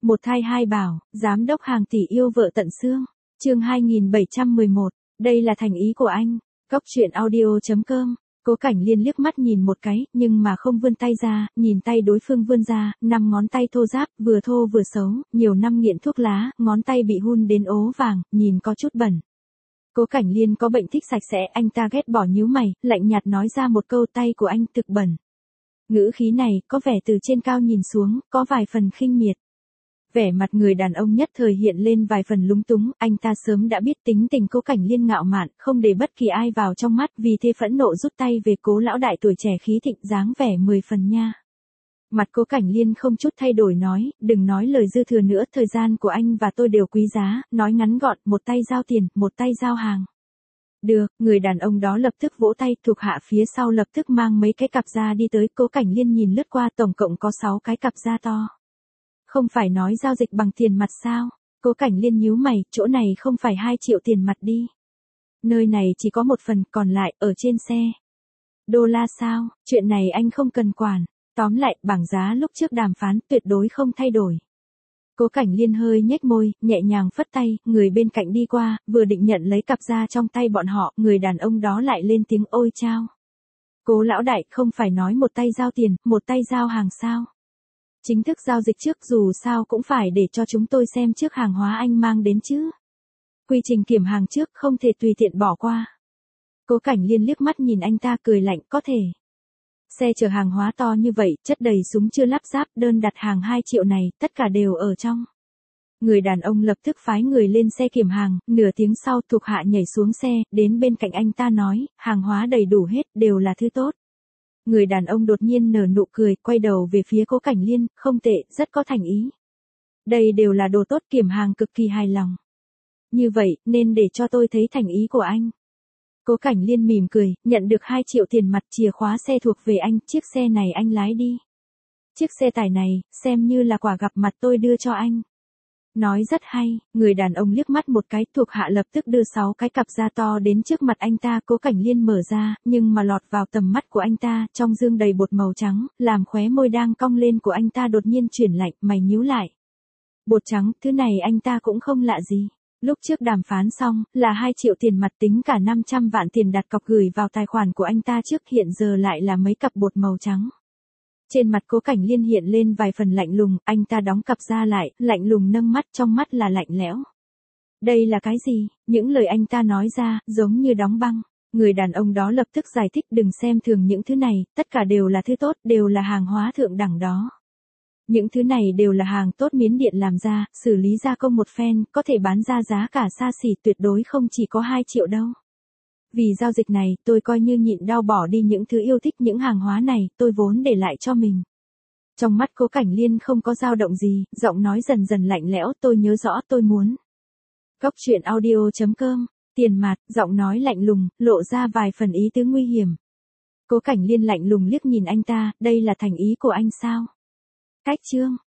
Một thai hai bảo, giám đốc hàng tỷ yêu vợ tận xương. Chương 2711, đây là thành ý của anh. Cóc truyện audio.com. Cố Cảnh Liên liếc mắt nhìn một cái, nhưng mà không vươn tay ra, nhìn tay đối phương vươn ra, 5 ngón tay thô ráp, vừa thô vừa xấu, nhiều năm nghiện thuốc lá, ngón tay bị hun đến ố vàng, nhìn có chút bẩn. Cố Cảnh Liên có bệnh thích sạch sẽ, anh ta ghét bỏ nhíu mày, lạnh nhạt nói ra một câu tay của anh thực bẩn. Ngữ khí này, có vẻ từ trên cao nhìn xuống, có vài phần khinh miệt. Vẻ mặt người đàn ông nhất thời hiện lên vài phần lúng túng, anh ta sớm đã biết tính tình Cố Cảnh Liên ngạo mạn, không để bất kỳ ai vào trong mắt, vì thế phẫn nộ rút tay về. Cố lão đại tuổi trẻ khí thịnh dáng vẻ 10 phần nha. Mặt Cố Cảnh Liên không chút thay đổi nói, đừng nói lời dư thừa nữa, thời gian của anh và tôi đều quý giá, nói ngắn gọn, một tay giao tiền, một tay giao hàng. Được, người đàn ông đó lập tức vỗ tay, thuộc hạ phía sau lập tức mang mấy cái cặp da đi tới. Cố Cảnh Liên nhìn lướt qua, tổng cộng có 6 cái cặp da to. Không phải nói giao dịch bằng tiền mặt sao? Cố Cảnh Liên nhíu mày, chỗ này không phải 2 triệu tiền mặt đi. Nơi này chỉ có một phần, còn lại, ở trên xe. Đô la sao? Chuyện này anh không cần quản. Tóm lại, bảng giá lúc trước đàm phán, tuyệt đối không thay đổi. Cố Cảnh Liên hơi nhếch môi, nhẹ nhàng phất tay, người bên cạnh đi qua, vừa định nhận lấy cặp da trong tay bọn họ, người đàn ông đó lại lên tiếng ôi chao. Cố lão đại, không phải nói một tay giao tiền, một tay giao hàng sao? Chính thức giao dịch trước, dù sao cũng phải để cho chúng tôi xem trước hàng hóa anh mang đến chứ. Quy trình kiểm hàng trước không thể tùy tiện bỏ qua. Cố Cảnh Liên liếc mắt nhìn anh ta cười lạnh, có thể. Xe chở hàng hóa to như vậy, chất đầy súng chưa lắp ráp, đơn đặt hàng 2 triệu này, tất cả đều ở trong. Người đàn ông lập tức phái người lên xe kiểm hàng, nửa tiếng sau thuộc hạ nhảy xuống xe, đến bên cạnh anh ta nói, hàng hóa đầy đủ hết, đều là thứ tốt. Người đàn ông đột nhiên nở nụ cười, quay đầu về phía Cố Cảnh Liên, không tệ, rất có thành ý. Đây đều là đồ tốt, kiểm hàng cực kỳ hài lòng. Như vậy, nên để cho tôi thấy thành ý của anh. Cố Cảnh Liên mỉm cười, nhận được 2 triệu tiền mặt, chìa khóa xe thuộc về anh, chiếc xe này anh lái đi. Chiếc xe tải này, xem như là quà gặp mặt tôi đưa cho anh. Nói rất hay, người đàn ông liếc mắt một cái, thuộc hạ lập tức đưa 6 cái cặp da to đến trước mặt anh ta. Cố Cảnh Liên mở ra, nhưng mà lọt vào tầm mắt của anh ta, trong dương đầy bột màu trắng, làm khóe môi đang cong lên của anh ta đột nhiên chuyển lạnh, mày nhíu lại. Bột trắng, thứ này anh ta cũng không lạ gì. Lúc trước đàm phán xong, là 2 triệu tiền mặt tính cả 500 vạn tiền đặt cọc gửi vào tài khoản của anh ta trước, hiện giờ lại là mấy cặp bột màu trắng. Trên mặt Cố Cảnh Liên hiện lên vài phần lạnh lùng, anh ta đóng cặp ra lại, lạnh lùng nâng mắt, trong mắt là lạnh lẽo. Đây là cái gì? Những lời anh ta nói ra, giống như đóng băng. Người đàn ông đó lập tức giải thích, đừng xem thường những thứ này, tất cả đều là thứ tốt, đều là hàng hóa thượng đẳng đó. Những thứ này đều là hàng tốt Miến Điện làm ra, xử lý gia công một phen, có thể bán ra giá cả xa xỉ, tuyệt đối không chỉ có 2 triệu đâu. Vì giao dịch này, tôi coi như nhịn đau bỏ đi những thứ yêu thích, những hàng hóa này, tôi vốn để lại cho mình. Trong mắt Cố Cảnh Liên không có dao động gì, giọng nói dần dần lạnh lẽo, tôi nhớ rõ, tôi muốn. Cóc truyện audio.com, tiền mặt, giọng nói lạnh lùng, lộ ra vài phần ý tứ nguy hiểm. Cố Cảnh Liên lạnh lùng liếc nhìn anh ta, đây là thành ý của anh sao? Cách chương.